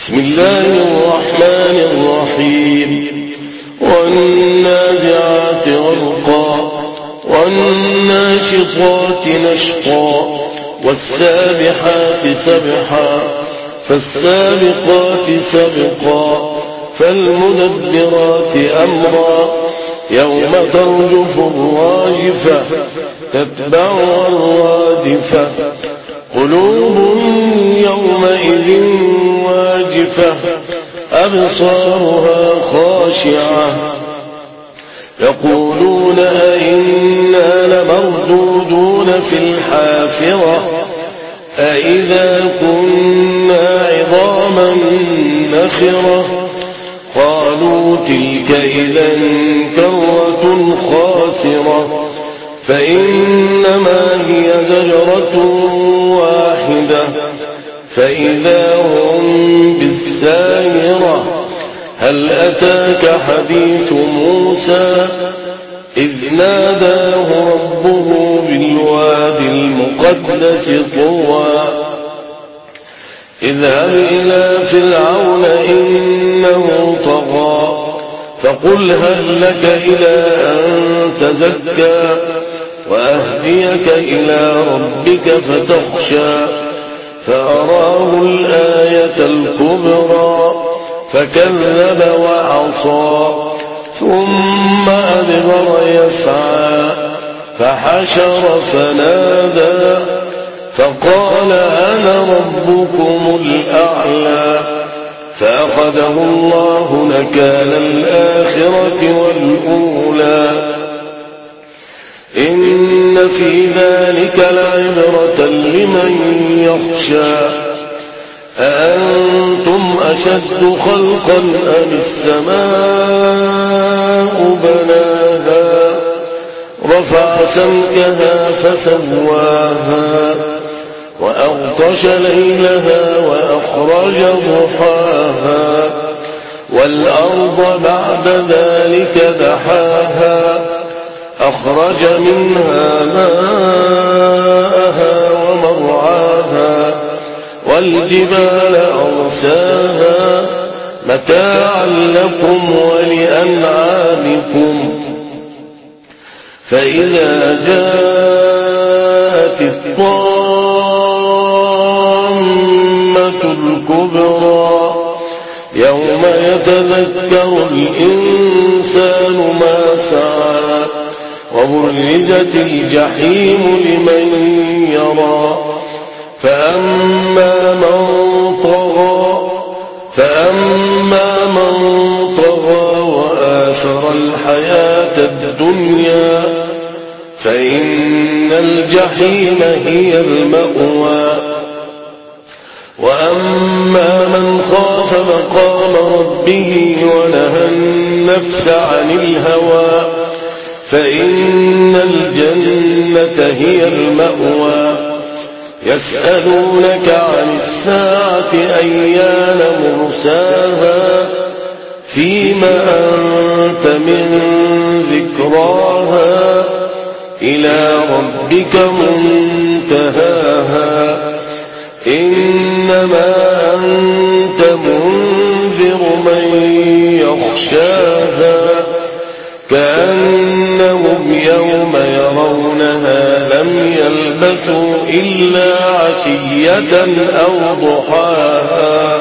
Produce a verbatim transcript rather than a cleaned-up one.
بسم الله الرحمن الرحيم والنازعات غرقا والناشطات نشطا والسابحات سبحا فالسابقات سبقا فالمدبرات أمرا يوم ترجف الراجفة تتبعها الرادفة قلوب يومئذ واجفة أبصارها خاشعة يقولون أئنا لمردودون في الحافرة أئذا كنا عظاما نخرة قالوا تلك إذا كرة خاسرة فإنما هي زجرة واحدة فإذا هم بالساهرة هل أتاك حديث موسى إذ ناداه ربه بالوادي المقدس طوى اذهب إلى فرعون إنه طغى فقل هل لك إلى أن تزكى وأهديك إلى ربك فتخشى فأراه الآية الكبرى فكذب وعصى ثم أدبر يسعى فحشر فنادى فقال أنا ربكم الأعلى فأخذه الله نكال الآخرة والأولى إن في ذلك لعبرة لمن يخشى أأنتم أشد خلقا أم السماء بناها رفع سمكها فسواها وأغطش ليلها وأخرج ضحاها والأرض بعد ذلك دحاها أخرج منها ماءها ومرعاها والجبال أرساها متاعا لكم ولأنعامكم فإذا جاءت الطامة الكبرى يوم يتذكر الإنسان ما سعى وبرزت الجحيم لمن يرى فأما من طغى فأما من طغى وآثر الحياة الدنيا فإن الجحيم هي المأوى وأما من خاف مقام ربه ونهى النفس عن الهوى فإن الجنة هي المأوى يسألونك عن الساعة أيان مرساها فيما أنت من ذكراها إلى ربك منتهاها إنما أنت منذر من يخشاها كأنهم يوم يرونها لم يلبثوا إلا عشية أو ضحاها